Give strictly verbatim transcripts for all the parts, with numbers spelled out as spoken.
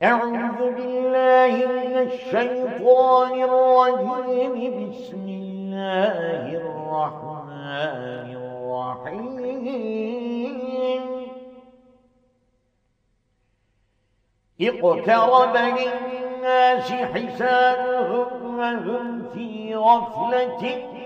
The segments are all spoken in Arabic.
أعوذ بالله من الشيطان الرجيم. بسم الله الرحمن الرحيم. اقترب للناس حسابهم وهم في غفلة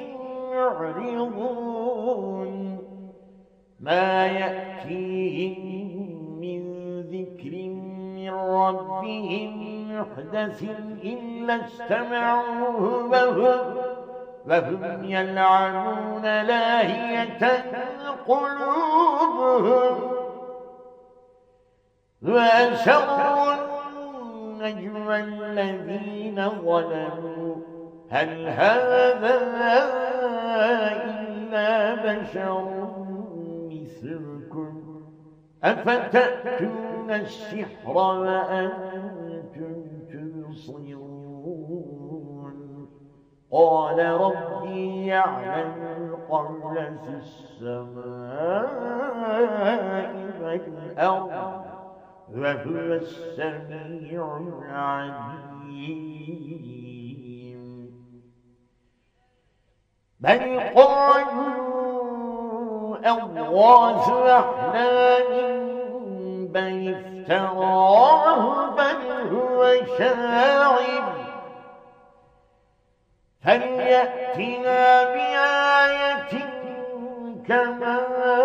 معرضون. ما يأتيهم من ذكر من ربهم محدث إلا استمعوه وهم, وهم يلعنون لاهية قلوبهم وأسروا النجوى الذين ظلموا هل هذا إلا بشر مثلكم أفتأتون السحر وأنتم تبصرون. قال ربي يعلم القول في السماء والأرض وهو السميع العليم. بل قالوا أضغاث أحلام بل افتراه بل هو شاعر فليأتنا بآية كما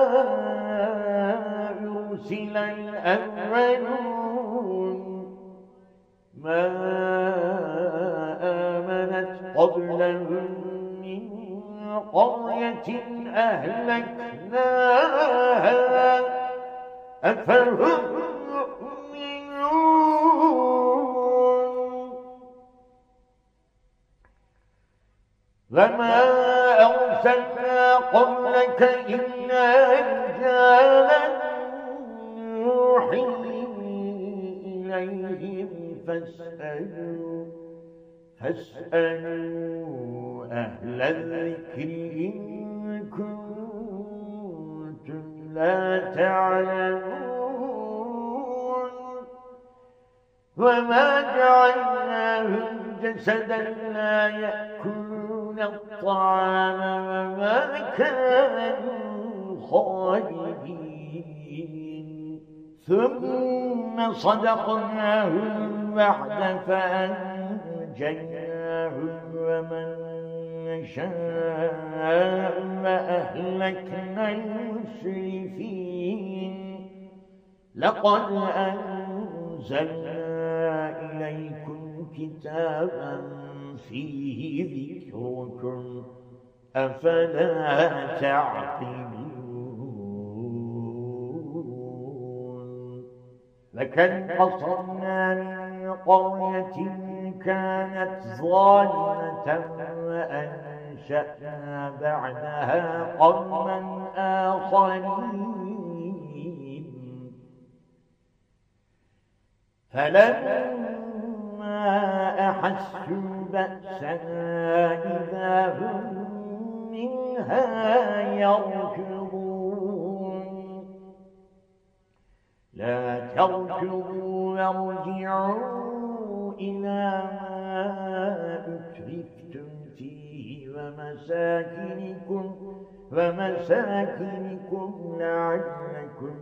أرسل الأولون. ما آمنت قبلهم من قرية أهلكناها أفهم يؤمنون. وما أرسلنا قبلك إلا رجالا نوحي إليهم فاسألوا فاسألوا أهل الذكر إن كنتم لا تعلمون. وما جعلناهم جسدا لا يأكلون الطعام وما كانوا خالدين. ثم صدقناهم الوعد فأنجيناهم ومن نشاء وأهلكنا المسرفين. لقد أنزلنا إليكم كتابا فيه ذكركم أفلا تعقلون. لكن قصرنا من قرية كانت ظالمة وأنشأنا بعدها قوما آخرين. فلما أحسوا بأسنا إذا هم منها يركضون. لا تركضوا وارجعوا إلى ما أترفتم فيه ومساكنكم ومساكنكم لعلكم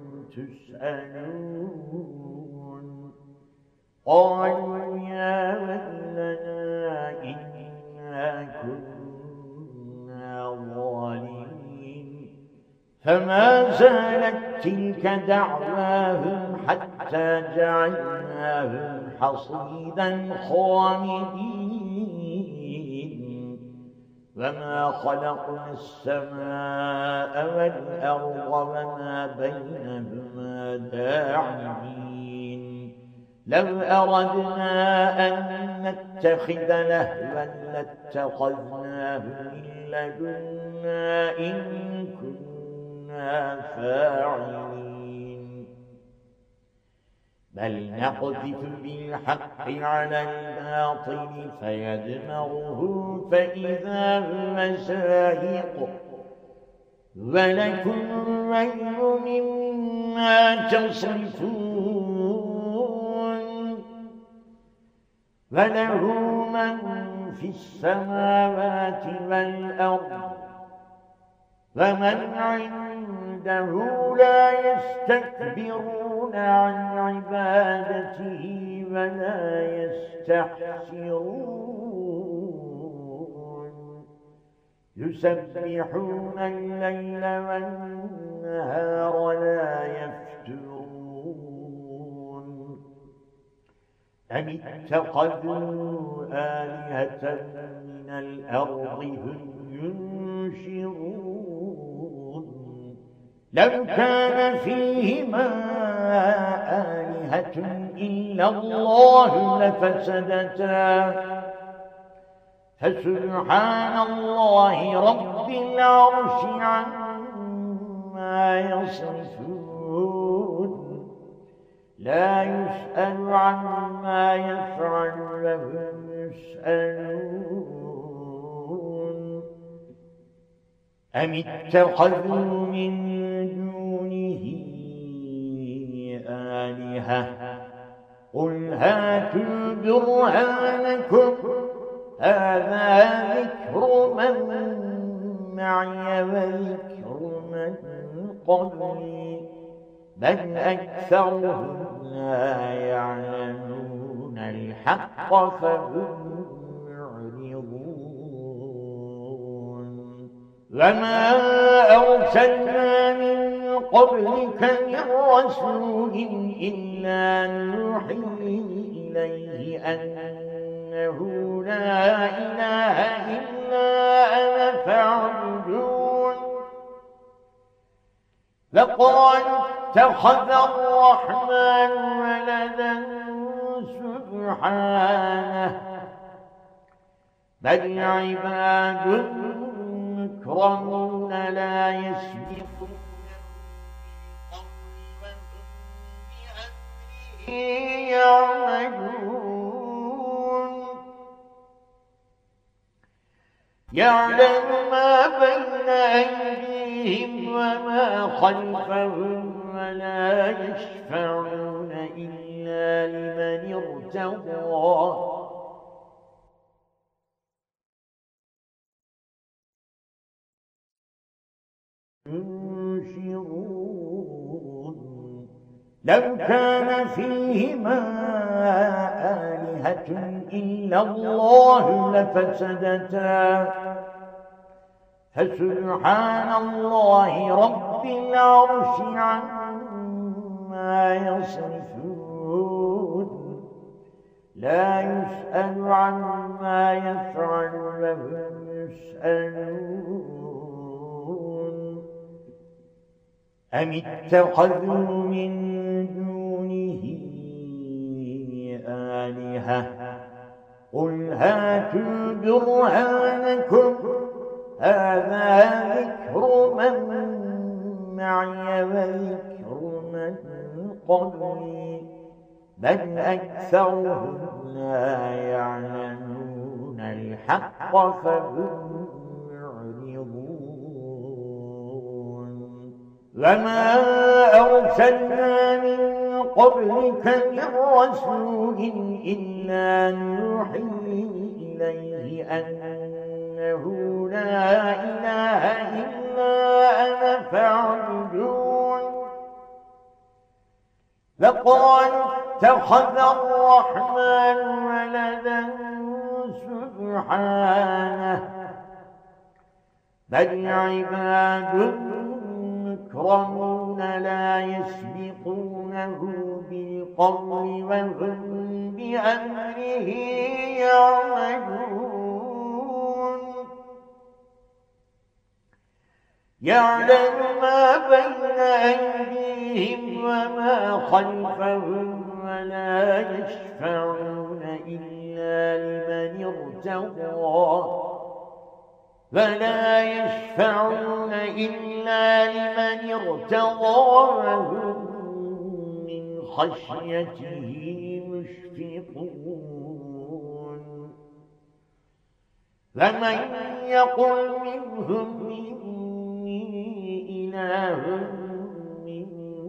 تسألون. قالوا يا ويلنا إنا كنا ظالمين. فما زالت تلك دعواهم حتى جعلناهم حصيدا خامدين. وما خلقنا السماء والأرض وما بينهما داعبين. لو أردنا أن نتخذ لهوا لاتخذناه من لدنا إن كنا فاعلين. بل نقذف بالحق على الباطل فيدمغه فإذا هو زاهق. ولكم الويل مما تصرفون. وله من في السماوات والأرض ومن عنده لا يستكبرون عن عبادته ولا يستحسرون يسبحون الليل والنهار لا يفترون أم اتخذوا آلهة من الأرض هم ينشرون لو كان فيهما آلهة إلا الله لفسدتا فسبحان الله رب العرش عما يصفون لا يسأل عما يفعل وهم يسألون أم اتخذوا من دونه آلهة قل هاتوا برهانكم هذا ذكر من معي وذكر من قبلي بل أكثرهم لا يعلمون الحق فهم يعرضون وما أرسلنا من قبلك من رسول إلا نوحي إليه أنه لا إله إلا أنا فاعبدون لقالوا اتخذ الرحمن ولدا سبحانه بل عباد مكرمون لا يسبقون يعملون يعلم ما بين أيديهم وما خلفهم ولا يشفعون إلا لمن ارتضى ينشرون لو كان فيهما آلهة إلا الله لفسدتا فسبحان الله رب العرش عما يصفون لا يسأل عما يفعل وهم يسألون أم اتخذوا من دونه آلهة قل هاتوا برهانكم هذا ذكر من معي وذكر من قبلي بل أكثرهم لا يعلمون الحق فهم يعرضون وما أرسلنا من قبلك من رسول إلا نوحي إليه أنه لا إله إلا أنا فاعبدون لقالوا اتخذ الرحمن ولدا سبحانه بل عباد مكرمون لا يسبقونه بالقول وهم بأمره يعملون يعلم ما بين أيديهم وما خلفهم ولا يشفعون إلا لمن ارتضى ولا يشفعون إلا لمن ارتضى وهم من خشيته مشفقون فمن يقل منهم إني إله من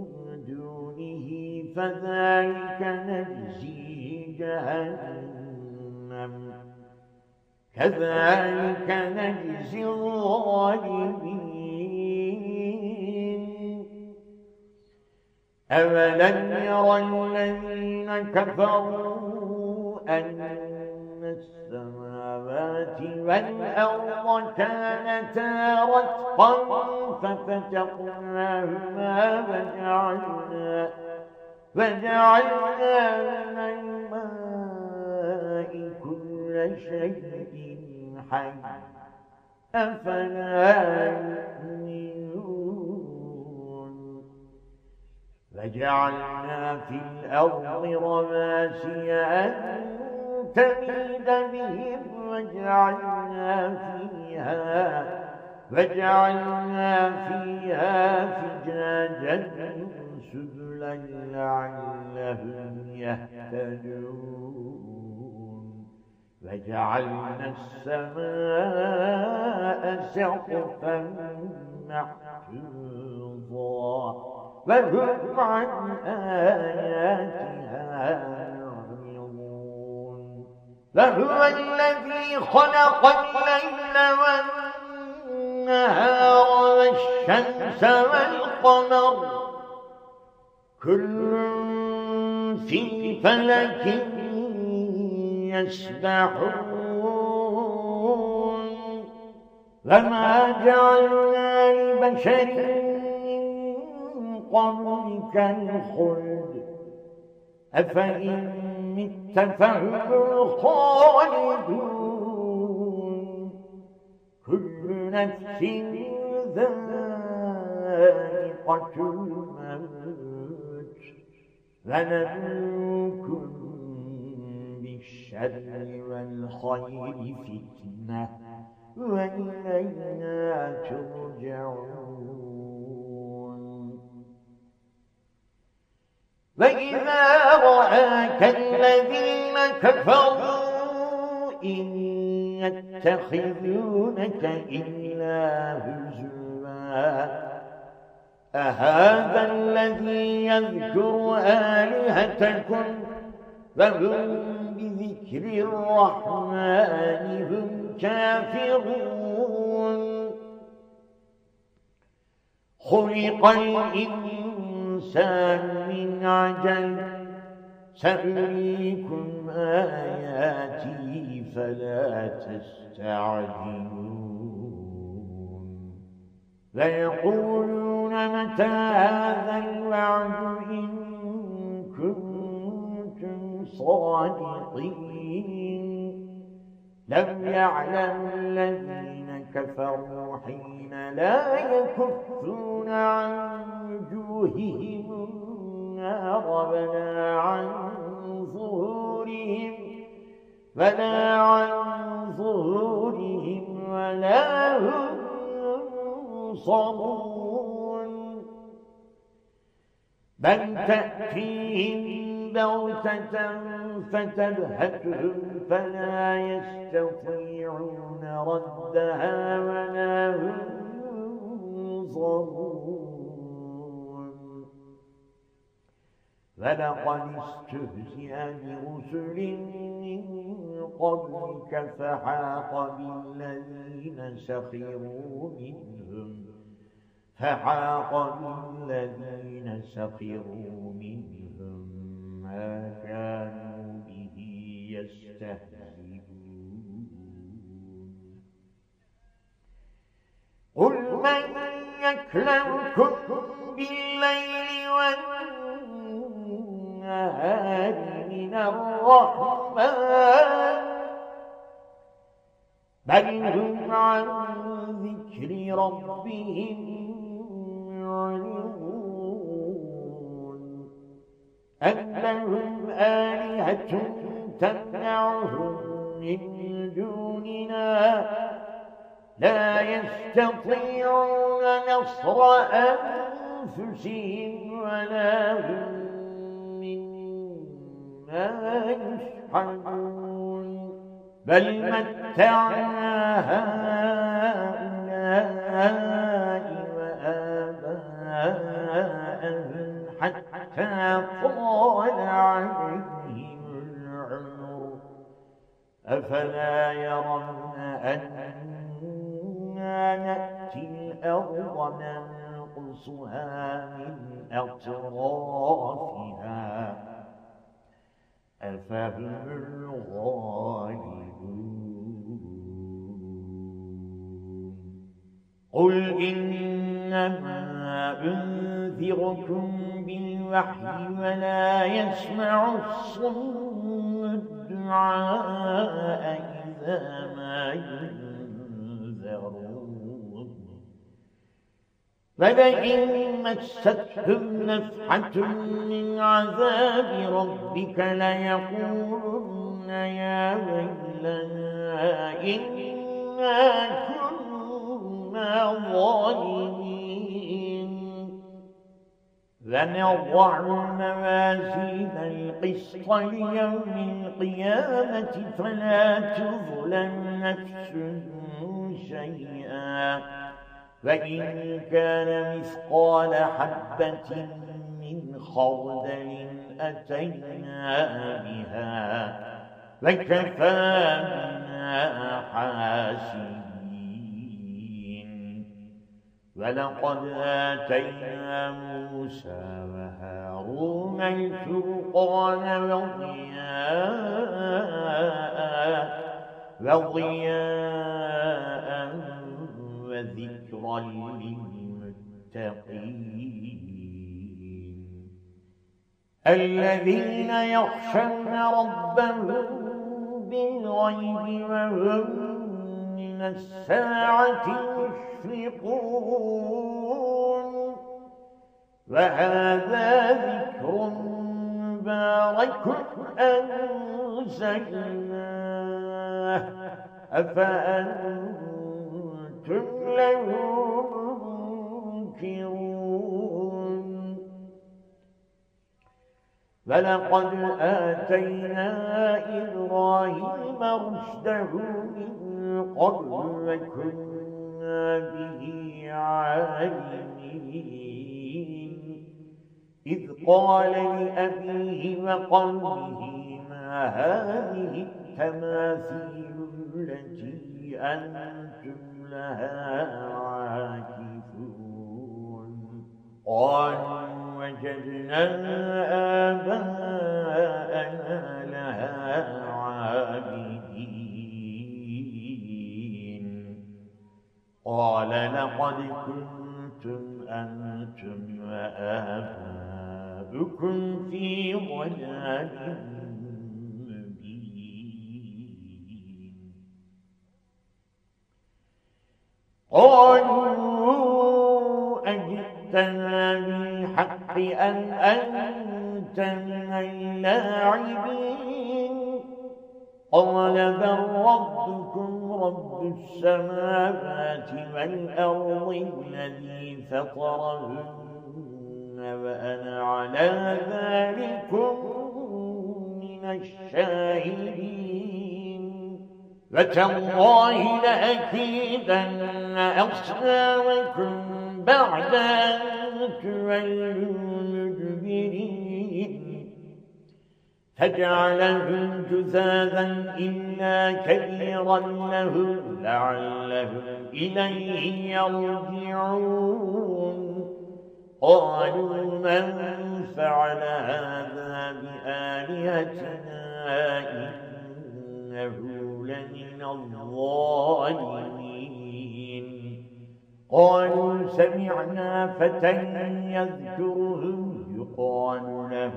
دونه فذلك نجزيه جهنم كذلك نجزي الظالمين أولم ير الذين كفروا أن السماوات والأرض كانتا رتقا ففتقناهما وجعلنا وجعلنا من الماء كل شيء حي أفلا يؤمنون وجعلنا في الأرض رواسي أن تميد بهم وجعلنا فيها وجعلنا فيها فجاجا سبلا لعلهم يهتدون وجعلنا السماء سقفا محفوظا وهم عن آياتها معرضون وهو الذي خلق الليل والنهار والشمس والقمر كل في فلك يسبحون وما جعلنا لبشر من قبلك الخلد أفإن مت فهم الخالدون كل نفس ذائقة الموت ونبلوكم بالشر والخير فتنة وإلينا ترجعون وإذا رآك الذين كفروا إن يتخذونك إلا هزوا أهذا الذي يذكر آلهتكم فهم بذكر الرحمن هم كافرون خلق الإنسان من عجل سأريكم آياتي فلا تستعجلون فيقولون متى هذا الوعد إن كنتم صادقين لم يعلم الذين كفروا حين لا يكفون عن وجوههم النار ولا عن ظهورهم ولا عن ظهورهم ولا هم ينصرون بل تأتيهم بغتة فتبهتهم فلا يستطيعون ردها ولا هم ينظرون ولقد استهزئ برسل من قبلك فحاق بالذين سخروا منهم فحاق بالذين سخروا منهم ما كانوا به يستهزئون قل من يكلمكم بالليل والنهار من الرحمن بل هم عن ذكر ربهم معرضون أم لهم آلهة تمنعهم من دوننا لا يستطيعون نصر أنفسهم ولا هم منا يشحنون بل متعنا هؤلاء وآباءهم حتى طال عليهم العمر أفلا يرون أنا نأتي الأرض ننقصها من أطرافها أفهم الغالبون قل إنما أنذركم بالوحي ولا يسمع الصم الدعاء إذا ما ينذرون فلئن مستهم نفحة من عذاب ربك ليقولن يا ويلنا إنا كنا ظالمين ونضع الموازين القسط ليوم القيامة فلا تظلم نفس شيئا فإن كان مثقال حبة من خردل أتينا بها وكفى بنا حاسبين ولقد آتينا موسى وهارون الفرقان وضياء وضياء وذكرا للمتقين الذين يخشون ربهم بالغيب وهم من الساعة مشفقون وهذا ذكر مبارك أنزلناه أفأنتم له منكرون ولقد آتينا إبراهيم رشده من قبل وكنا به عالمين إذ قال لأبيه وقومه ما هذه التماثيل التي أنتم لها عاكفون قالوا وجدنا آباءنا لها عابدين قال لقد كنتم أنتم وآباؤكم في ضلال مبين قالوا أجئتنا بالحق أم أنت من اللاعبين قال بل ربكم رب السماوات والأرض الذي فطرهن وأنا على ذلكم من الشاهدين وتالله لأكيدن أصنامكم بعد أن تولوا مدبرين فجعلهم جذاذا إلا كبيرا لهم لعلهم إليه يرجعون قالوا من فعل هذا بآلهتنا إنه لمن الظالمين قالوا سمعنا فتى يذكرهم يقال له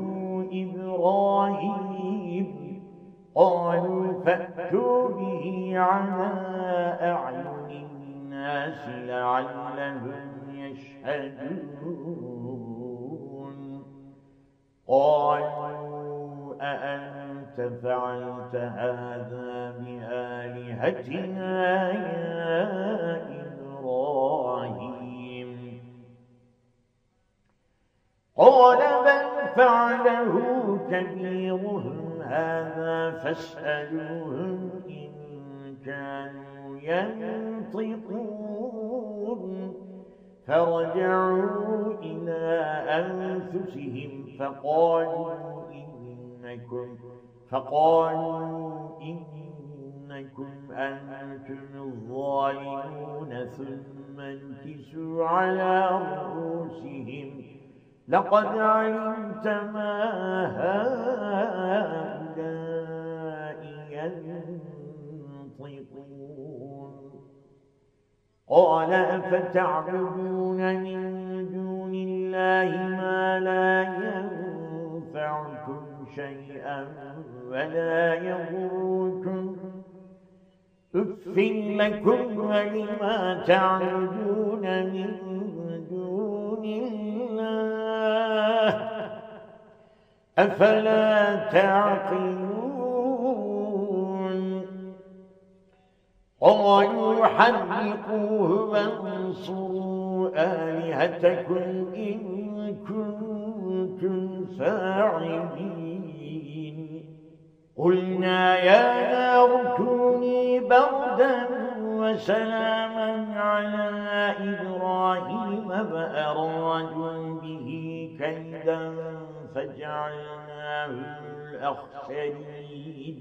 إبراهيم قالوا فأتوا به على أعين الناس لعلهم يشهدون قالوا أأنت فعلت هذا بآلهتنا يا إبراهيم قال بل فعله كبيرهم هذا فاسألوهم إن كانوا ينطقون فرجعوا إلى أنفسهم فقالوا إنكم فقالوا إنكم أنتم الظالمون ثم انكسوا على رؤوسهم لقد علمت ما هؤلاء ينطقون قال أفتعبدون من دون الله ما لا ينفعكم شيئا ولا يضركم أف لكم ولما تعبدون من دون الله أفلا تعقلون قالوا حرقوه وانصروا آلهتكم إن كنتم فاعلين قلنا يا نار كوني بردا وسلاما على إبراهيم فأرادوا به كيدا فجعلناه الأخسرين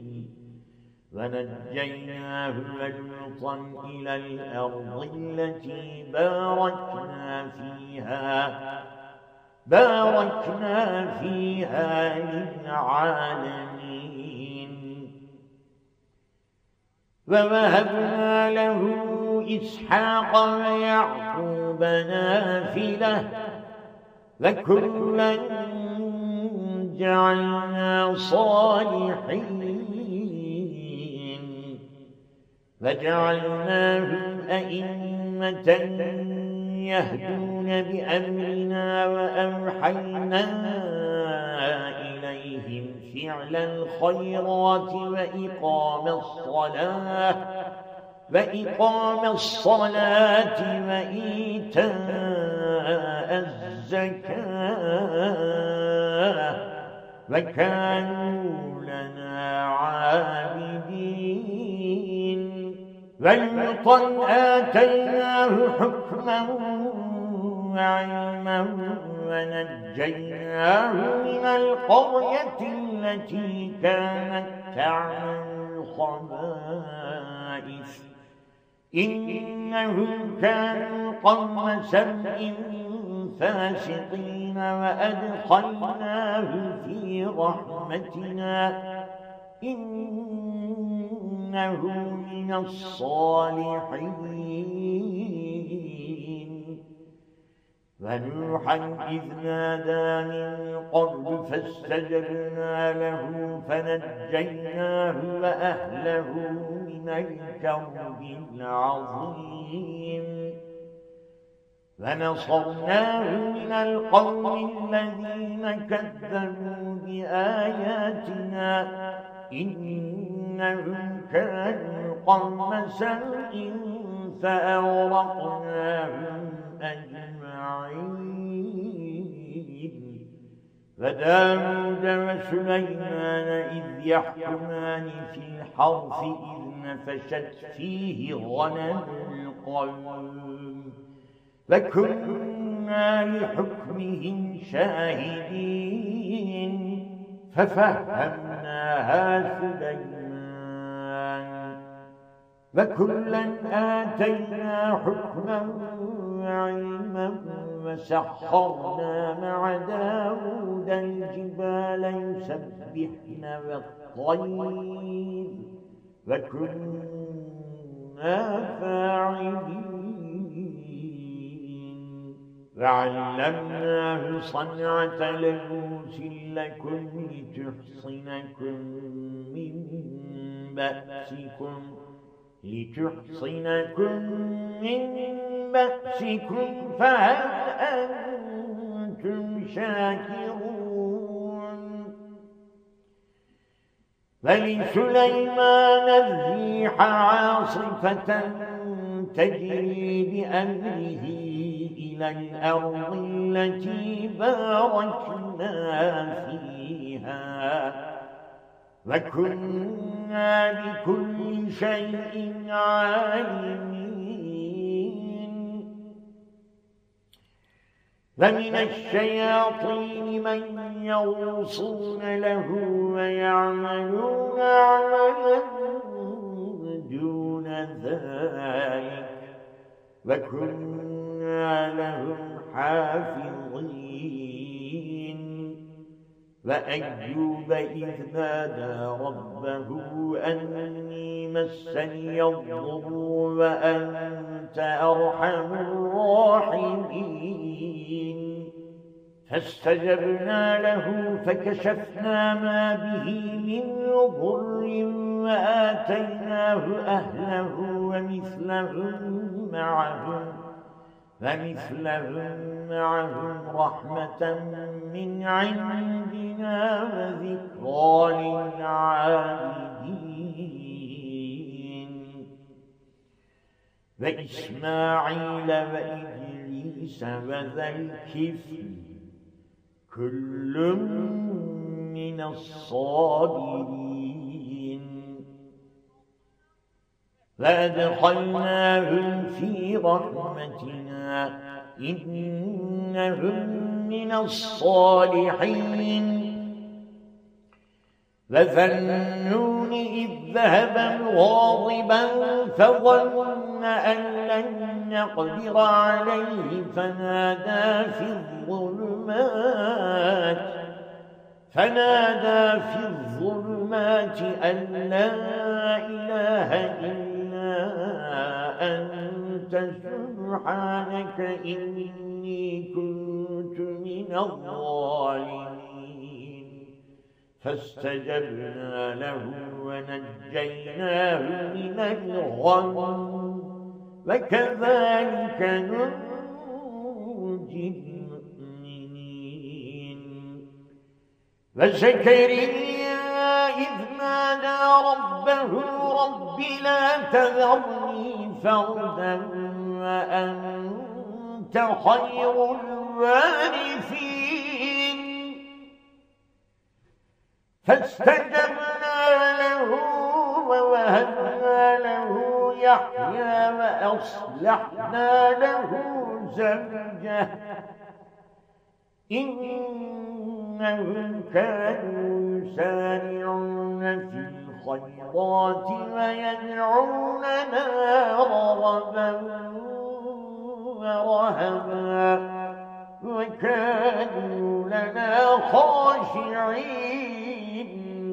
ونجيناه ولوطا إلى الأرض التي باركنا فيها باركنا فيها للعالمين ووهبنا له إسحاق ويعقوب نافلة وكلا جعلنا صالحين وجعلناهم أئمة يهدون بأمرنا وأوحينا إليهم فعل الخيرات وإقام الصلاة وإقام الصلاة وإيتاء الزكاة وكانوا لنا عابدين ولوطا آتيناه حكما وعلما ونجيناه من القرية التي كانت تعمل الخبائث إنهم كانوا قوم سوء فاسقين وأدخلناه في رحمتنا إنه من الصالحين ونوحا إذ نادى من قبل فاستجبنا له فنجيناه وأهله من الكرب العظيم ونصرناه من القوم الذين كذبوا بآياتنا إنهم كانوا قوم سوء فأغرقناهم أجمعين وداود وسليمان إذ يحكمان في الحرث إذ نفشت فيه غنم القوم وكنا لحكمهم شاهدين ففهمناها سليمان وكلا آتينا حكما وعلما وسخرنا مع داود الجبال يسبحن والطير وكنا فاعلين وعلمناه صنعة لبوس لكم لتحصنكم من بأسكم لتحصنكم من بأسكم فهل أنتم شاكرون ولسليمان الريح عاصفة تجري بأمره إلى الأرض التي باركنا فيها وكنا بكل شيء عالمين ومن الشياطين من يرصون له ويعملون عملا دون ذلك وكنا لهم حافظين. وأيوب إذ نادى ربه أني مسني الضر وأنت أرحم الراحمين فاستجبنا له فكشفنا ما به من ضر وآتيناه أهله ومثلهم معهم فمثلهم معهم رحمة من عندنا وذكرى للعابدين. وإسماعيل وإدريس وذا الكفل كل من الصابرين وأدخلناهم في رحمتنا إنهم من الصالحين. وذنون إذ ذهب مغاضبا فظن أن لن نقدر عليه فنادى في الظلمات فنادى في الظلمات أن لا إله إلا أنت سبحانك إني كنت من الظالمين. فاستجبنا له ونجيناه من الغم وكذلك ننجي المؤمنين. وزكريا إذ نادى ربه رب لا تذرني فردا وأنت خير الوارثين فاستجبنا له ووهبنا له يحيى وأصلحنا له زوجه إنهم كانوا يسارعون في الخيرات ويدعوننا رغبا ورهبا وكانوا لنا خاشعين.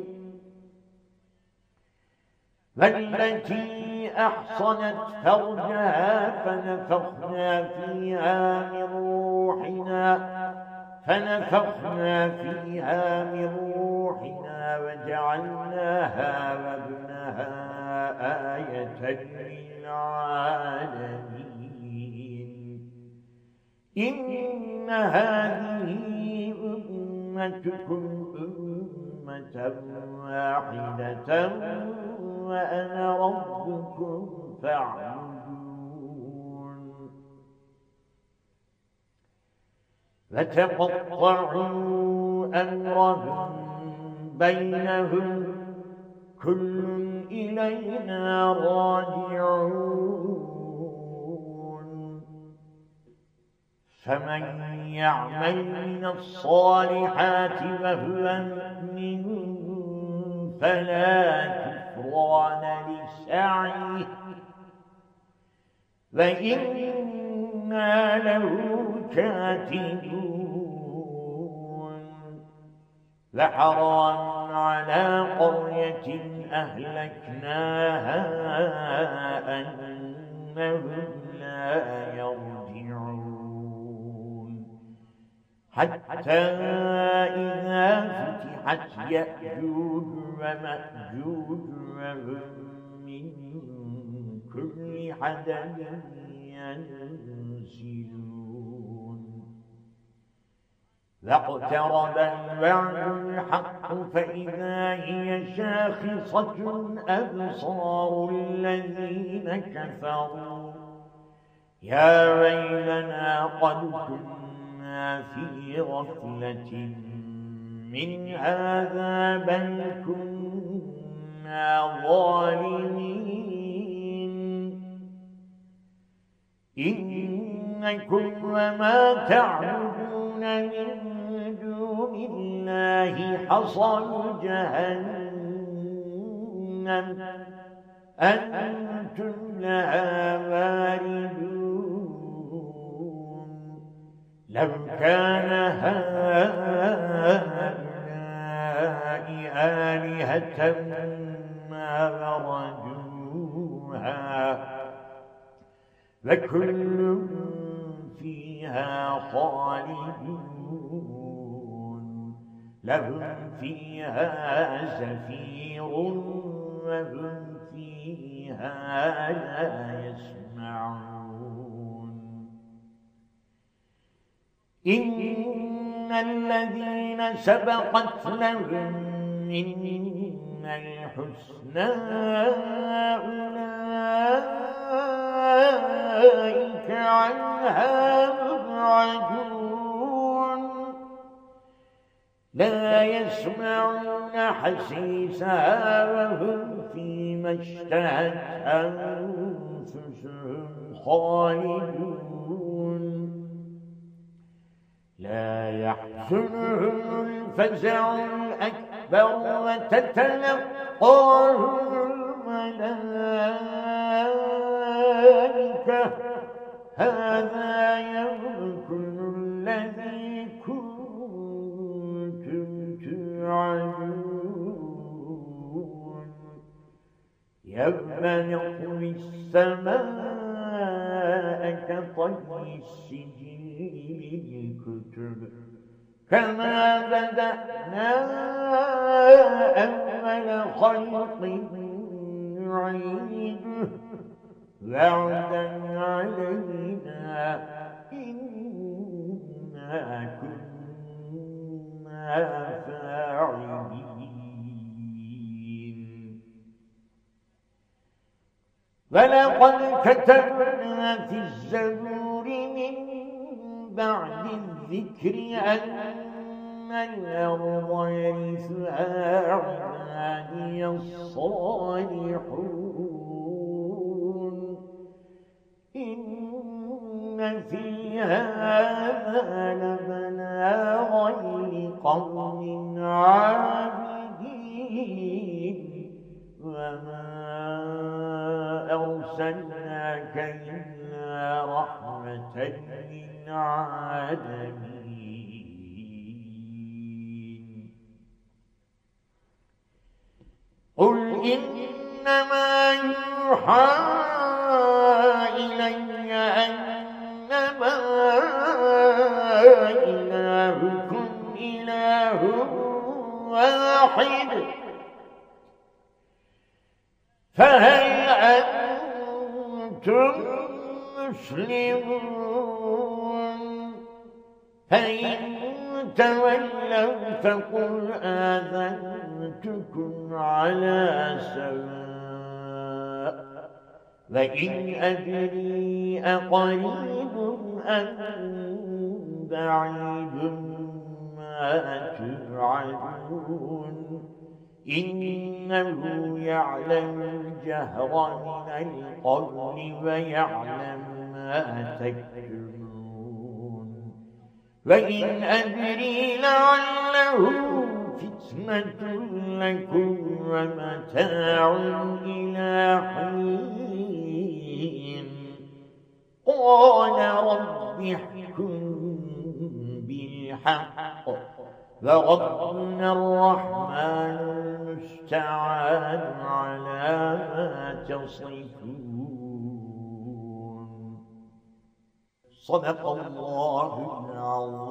والتي أحصنت فرجها فنفخنا فيها من روحنا فنفخنا فيها من روحنا وجعلناها وابنها آية للعالمين. إن هذه أمتكم أمة واحدة وأنا ربكم فاعبدون. فتقطعوا أمرهم بينهم كل إلينا راجعون. فمن يعمل من الصالحات وهو مؤمن فلا كفران لسعيه وإنا له كاتبون. لحرام على قرية أهلكناها أنهم لا يرجعون حتى إذا فتحت يأجوج ومأجوج وهم من كل حدب ينسلون. واقترب الوعد الحق فإذا هي شاخصة أبصار الذين كفروا يا ويلنا قد كنا في غفلة من هذا بل كنا ظالمين. إنكم وما تعبدون من دون الله حصب جهنم أنتم لها واردون لو كان هؤلاء آلهة ما وردوها وكل فيها خالدون لهم فيها زفير وهم فيها لا يسمعون إن الذين سبقت لهم منا الحسنى أولئك عنها مبعدون لا يسمعون حسيسها وهم فيما اشتهت أنفسهم خالدون لا يحزنهم الفزع الأكبر وتتلقاهم الملائكة هذا يومكم الذي كنتم توعدون يوم نطوي السماء كطي السجل للكتب كما بدأنا أول خلق نعيده وعدا علينا إنا كنا فاعلين ولقد كتبنا في الزبور من بعد الذكر أن الأرض يرثها عبادي الصالحون إن في هذا لبلاغا لقوم عابدين وما أرسلناك إلا رحمة للعالمين قل إنما يوحى إلي أنما إلهكم إله واحد فهل أنتم مسلمون فإن تولوا فقل آذنتكم على سواء وإن أدري أقريب أم بعيد ما توعدون إنه يعلم الجهر من القول ويعلم ما تكتمون وإن أدري لعله فتنة لكم ومتاع إلى حين قال رب احكم بالحق وربنا الرحمن المستعان على ما تصفون صدق الله العظيم.